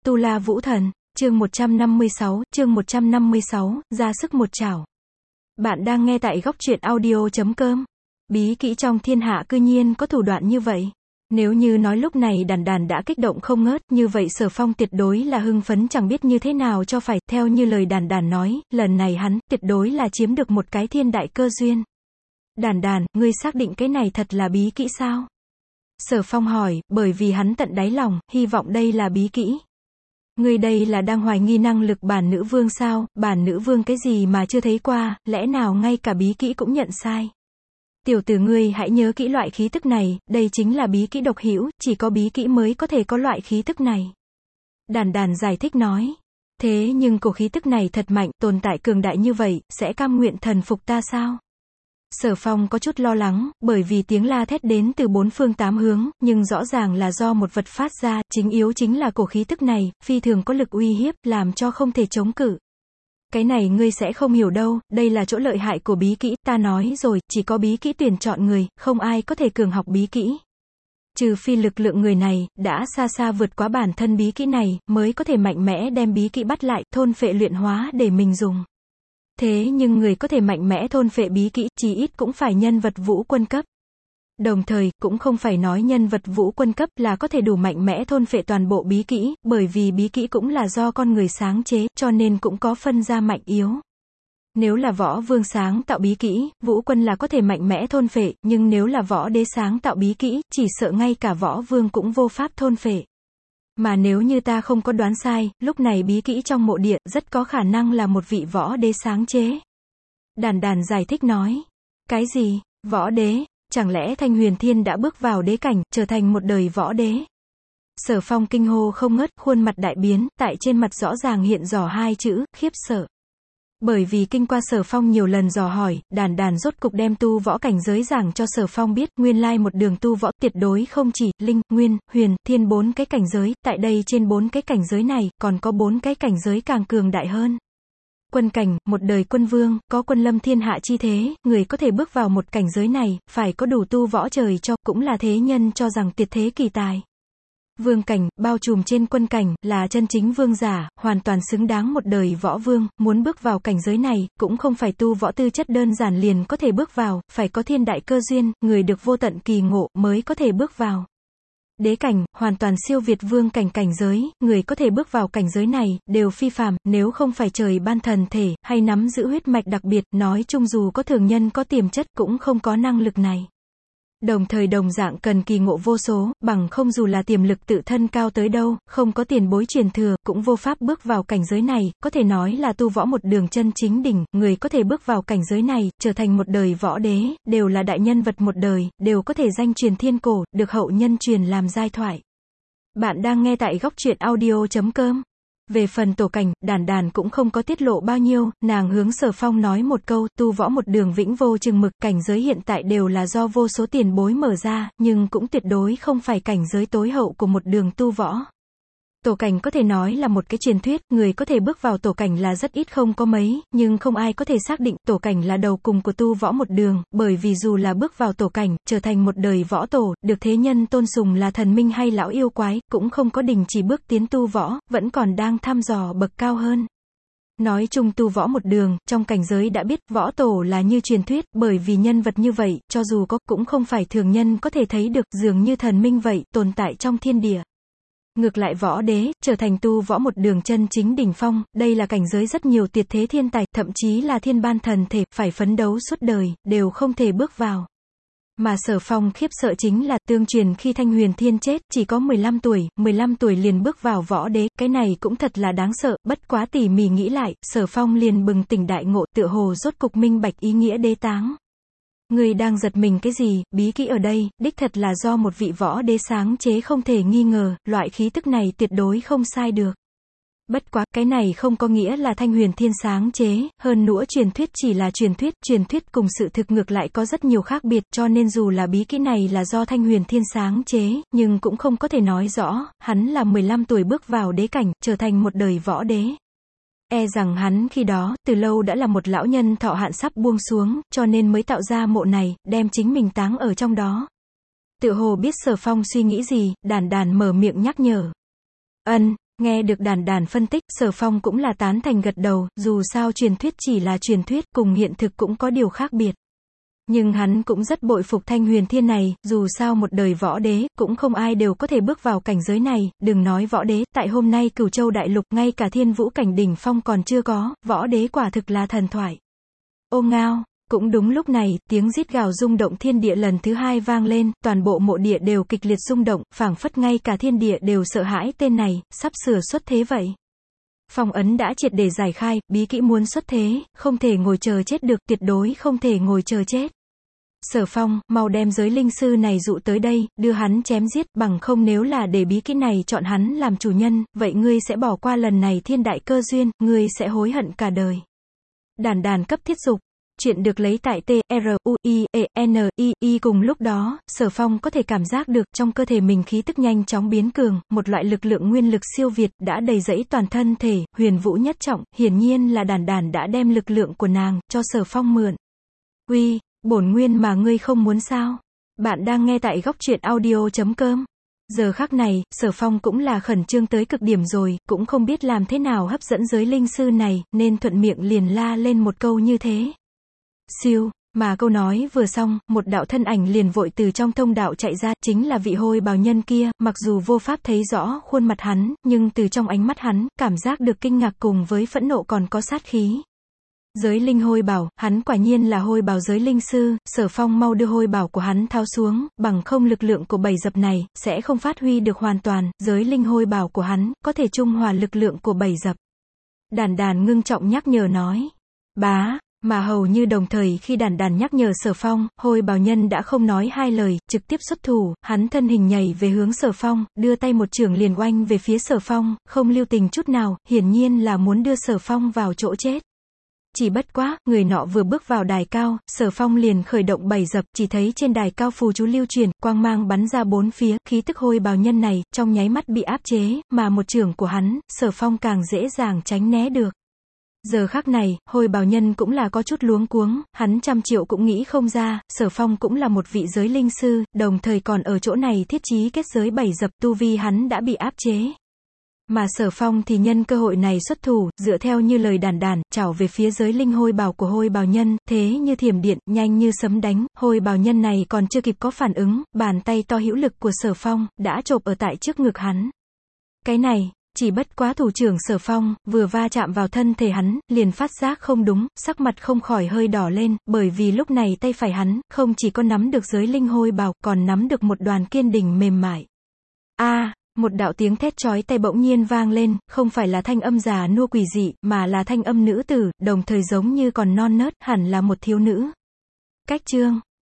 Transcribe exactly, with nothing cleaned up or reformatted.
Tu La Vũ Thần, chương một trăm năm mươi sáu, chương một trăm năm mươi sáu, ra sức một chảo. Bạn đang nghe tại góc truyện audio chấm com. Bí kỹ trong thiên hạ cư nhiên có thủ đoạn như vậy. Nếu như nói lúc này Đàn Đàn đã kích động không ngớt, như vậy Sở Phong tuyệt đối là hưng phấn chẳng biết như thế nào cho phải. Theo như lời Đàn Đàn nói, lần này hắn tuyệt đối là chiếm được một cái thiên đại cơ duyên. Đàn Đàn, ngươi xác định cái này thật là bí kỹ sao? Sở Phong hỏi, bởi vì hắn tận đáy lòng, hy vọng đây là bí kỹ. Ngươi đây là đang hoài nghi năng lực bản nữ vương sao? Bản nữ vương cái gì mà chưa thấy qua, lẽ nào ngay cả bí kỹ cũng nhận sai? Tiểu tử ngươi hãy nhớ kỹ loại khí tức này, đây chính là bí kỹ độc hữu, chỉ có bí kỹ mới có thể có loại khí tức này. Đàn Đàn giải thích nói. Thế nhưng cổ khí tức này thật mạnh, tồn tại cường đại như vậy, sẽ cam nguyện thần phục ta sao? Sở Phong có chút lo lắng, bởi vì tiếng la thét đến từ bốn phương tám hướng, nhưng rõ ràng là do một vật phát ra, chính yếu chính là cổ khí tức này, phi thường có lực uy hiếp, làm cho không thể chống cự. Cái này ngươi sẽ không hiểu đâu, đây là chỗ lợi hại của bí kỹ, ta nói rồi, chỉ có bí kỹ tuyển chọn người, không ai có thể cường học bí kỹ. Trừ phi lực lượng người này, đã xa xa vượt quá bản thân bí kỹ này, mới có thể mạnh mẽ đem bí kỹ bắt lại, thôn phệ luyện hóa để mình dùng. Thế nhưng người có thể mạnh mẽ thôn phệ bí kỹ, chí ít cũng phải nhân vật vũ quân cấp. Đồng thời, cũng không phải nói nhân vật vũ quân cấp là có thể đủ mạnh mẽ thôn phệ toàn bộ bí kỹ, bởi vì bí kỹ cũng là do con người sáng chế, cho nên cũng có phân ra mạnh yếu. Nếu là võ vương sáng tạo bí kỹ, vũ quân là có thể mạnh mẽ thôn phệ, nhưng nếu là võ đế sáng tạo bí kỹ, chỉ sợ ngay cả võ vương cũng vô pháp thôn phệ. Mà nếu như ta không có đoán sai, lúc này bí kỹ trong mộ địa, rất có khả năng là một vị võ đế sáng chế. Đàn Đàn giải thích nói. Cái gì? Võ đế? Chẳng lẽ Thanh Huyền Thiên đã bước vào đế cảnh, trở thành một đời võ đế? Sở Phong kinh hô không ngớt, khuôn mặt đại biến, tại trên mặt rõ ràng hiện rõ hai chữ, khiếp sợ. Bởi vì kinh qua Sở Phong nhiều lần dò hỏi, Đàn Đàn rốt cục đem tu võ cảnh giới giảng cho Sở Phong biết, nguyên lai một đường tu võ tuyệt đối không chỉ linh, nguyên, huyền, thiên bốn cái cảnh giới, tại đây trên bốn cái cảnh giới này, còn có bốn cái cảnh giới càng cường đại hơn. Quân cảnh, một đời quân vương, có quân lâm thiên hạ chi thế, người có thể bước vào một cảnh giới này, phải có đủ tu võ trời cho, cũng là thế nhân cho rằng tuyệt thế kỳ tài. Vương cảnh, bao trùm trên quân cảnh, là chân chính vương giả, hoàn toàn xứng đáng một đời võ vương, muốn bước vào cảnh giới này, cũng không phải tu võ tư chất đơn giản liền có thể bước vào, phải có thiên đại cơ duyên, người được vô tận kỳ ngộ, mới có thể bước vào. Đế cảnh, hoàn toàn siêu việt vương cảnh cảnh giới, người có thể bước vào cảnh giới này, đều phi phàm, nếu không phải trời ban thần thể, hay nắm giữ huyết mạch đặc biệt, nói chung dù có thường nhân có tiềm chất, cũng không có năng lực này. Đồng thời đồng dạng cần kỳ ngộ vô số, bằng không dù là tiềm lực tự thân cao tới đâu, không có tiền bối truyền thừa, cũng vô pháp bước vào cảnh giới này, có thể nói là tu võ một đường chân chính đỉnh, người có thể bước vào cảnh giới này, trở thành một đời võ đế, đều là đại nhân vật một đời, đều có thể danh truyền thiên cổ, được hậu nhân truyền làm giai thoại. Bạn đang nghe tại góc truyện audio chấm com. Về phần tổ cảnh, Đàn Đàn cũng không có tiết lộ bao nhiêu, nàng hướng Sở Phong nói một câu, tu võ một đường vĩnh vô chừng mực, cảnh giới hiện tại đều là do vô số tiền bối mở ra, nhưng cũng tuyệt đối không phải cảnh giới tối hậu của một đường tu võ. Tổ cảnh có thể nói là một cái truyền thuyết, người có thể bước vào tổ cảnh là rất ít không có mấy, nhưng không ai có thể xác định tổ cảnh là đầu cùng của tu võ một đường, bởi vì dù là bước vào tổ cảnh, trở thành một đời võ tổ, được thế nhân tôn sùng là thần minh hay lão yêu quái, cũng không có đình chỉ bước tiến tu võ, vẫn còn đang thăm dò bậc cao hơn. Nói chung tu võ một đường, trong cảnh giới đã biết võ tổ là như truyền thuyết, bởi vì nhân vật như vậy, cho dù có, cũng không phải thường nhân có thể thấy được, dường như thần minh vậy, tồn tại trong thiên địa. Ngược lại võ đế, trở thành tu võ một đường chân chính đỉnh phong, đây là cảnh giới rất nhiều tuyệt thế thiên tài, thậm chí là thiên ban thần thể, phải phấn đấu suốt đời, đều không thể bước vào. Mà Sở Phong khiếp sợ chính là, tương truyền khi Thanh Huyền Thiên chết, chỉ có mười lăm tuổi, mười lăm tuổi liền bước vào võ đế, cái này cũng thật là đáng sợ, bất quá tỉ mỉ nghĩ lại, Sở Phong liền bừng tỉnh đại ngộ, tựa hồ rốt cục minh bạch ý nghĩa đế táng. Người đang giật mình cái gì, bí kỹ ở đây, đích thật là do một vị võ đế sáng chế không thể nghi ngờ, loại khí tức này tuyệt đối không sai được. Bất quá, cái này không có nghĩa là Thanh Huyền Thiên sáng chế, hơn nữa truyền thuyết chỉ là truyền thuyết, truyền thuyết cùng sự thực ngược lại có rất nhiều khác biệt, cho nên dù là bí kỹ này là do Thanh Huyền Thiên sáng chế, nhưng cũng không có thể nói rõ, hắn là mười lăm tuổi bước vào đế cảnh, trở thành một đời võ đế. E rằng hắn khi đó, từ lâu đã là một lão nhân thọ hạn sắp buông xuống, cho nên mới tạo ra mộ này, đem chính mình táng ở trong đó. Tựa hồ biết Sở Phong suy nghĩ gì, Đàn Đàn mở miệng nhắc nhở. Ân, Nghe được Đàn Đàn phân tích, Sở Phong cũng là tán thành gật đầu, dù sao truyền thuyết chỉ là truyền thuyết, cùng hiện thực cũng có điều khác biệt. Nhưng hắn cũng rất bội phục Thanh Huyền Thiên này, dù sao một đời võ đế, cũng không ai đều có thể bước vào cảnh giới này, đừng nói võ đế, tại hôm nay Cửu Châu Đại Lục, ngay cả thiên vũ cảnh đỉnh phong còn chưa có, võ đế quả thực là thần thoại. Ô ngao, cũng đúng lúc này, tiếng rít gào rung động thiên địa lần thứ hai vang lên, toàn bộ mộ địa đều kịch liệt rung động, phảng phất ngay cả thiên địa đều sợ hãi tên này, sắp sửa xuất thế vậy. Phong ấn đã triệt để giải khai, bí kỹ muốn xuất thế, không thể ngồi chờ chết được, tuyệt đối không thể ngồi chờ chết. Sở Phong, mau đem giới linh sư này dụ tới đây, đưa hắn chém giết, bằng không nếu là để bí kỹ này chọn hắn làm chủ nhân, vậy ngươi sẽ bỏ qua lần này thiên đại cơ duyên, ngươi sẽ hối hận cả đời. Đàn Đàn cấp thiết dục. Chuyện được lấy tại T R U I E N I I. Cùng lúc đó, Sở Phong có thể cảm giác được trong cơ thể mình khí tức nhanh chóng biến cường, một loại lực lượng nguyên lực siêu việt đã đầy rẫy toàn thân thể, huyền vũ nhất trọng, hiển nhiên là Đàn Đàn đã đem lực lượng của nàng cho Sở Phong mượn. Uy, bổn nguyên mà ngươi không muốn sao? Bạn đang nghe tại góc truyện audio chấm com. Giờ khắc này, Sở Phong cũng là khẩn trương tới cực điểm rồi, cũng không biết làm thế nào hấp dẫn giới linh sư này, nên thuận miệng liền la lên một câu như thế. Siêu, mà câu nói vừa xong, một đạo thân ảnh liền vội từ trong thông đạo chạy ra, chính là vị hôi bào nhân kia, mặc dù vô pháp thấy rõ khuôn mặt hắn, nhưng từ trong ánh mắt hắn, cảm giác được kinh ngạc cùng với phẫn nộ còn có sát khí. Giới linh hôi bào, hắn quả nhiên là hôi bào giới linh sư, Sở Phong mau đưa hôi bào của hắn tháo xuống, bằng không lực lượng của bảy dập này, sẽ không phát huy được hoàn toàn, giới linh hôi bào của hắn, có thể trung hòa lực lượng của bảy dập. Đàn Đàn ngưng trọng nhắc nhở nói. Bá. Mà hầu như đồng thời khi Đàn Đàn nhắc nhở Sở Phong, hôi bào nhân đã không nói hai lời, trực tiếp xuất thủ, hắn thân hình nhảy về hướng Sở Phong, đưa tay một chưởng liền oanh về phía Sở Phong, không lưu tình chút nào, hiển nhiên là muốn đưa Sở Phong vào chỗ chết. Chỉ bất quá, người nọ vừa bước vào đài cao, Sở Phong liền khởi động bảy dập, chỉ thấy trên đài cao phù chú lưu truyền, quang mang bắn ra bốn phía, khí tức hôi bào nhân này, trong nháy mắt bị áp chế, mà một chưởng của hắn, Sở Phong càng dễ dàng tránh né được. Giờ khắc này, hôi bào nhân cũng là có chút luống cuống, hắn trăm triệu cũng nghĩ không ra, Sở Phong cũng là một vị giới linh sư, đồng thời còn ở chỗ này thiết chí kết giới bảy dập, tu vi hắn đã bị áp chế. Mà Sở Phong thì nhân cơ hội này xuất thủ, dựa theo như lời Đàn Đàn, chảo về phía giới linh hôi bào của hôi bào nhân, thế như thiểm điện, nhanh như sấm đánh, hôi bào nhân này còn chưa kịp có phản ứng, bàn tay to hữu lực của Sở Phong, đã chộp ở tại trước ngực hắn. Cái này, chỉ bất quá thủ trưởng Sở Phong, vừa va chạm vào thân thể hắn, liền phát giác không đúng, sắc mặt không khỏi hơi đỏ lên, bởi vì lúc này tay phải hắn, không chỉ có nắm được giới linh hôi bào, còn nắm được một đoàn kiên đỉnh mềm mại. A à, một đạo tiếng thét chói tai bỗng nhiên vang lên, không phải là thanh âm già nua quỷ dị, mà là thanh âm nữ tử, đồng thời giống như còn non nớt, hẳn là một thiếu nữ. Cách chương.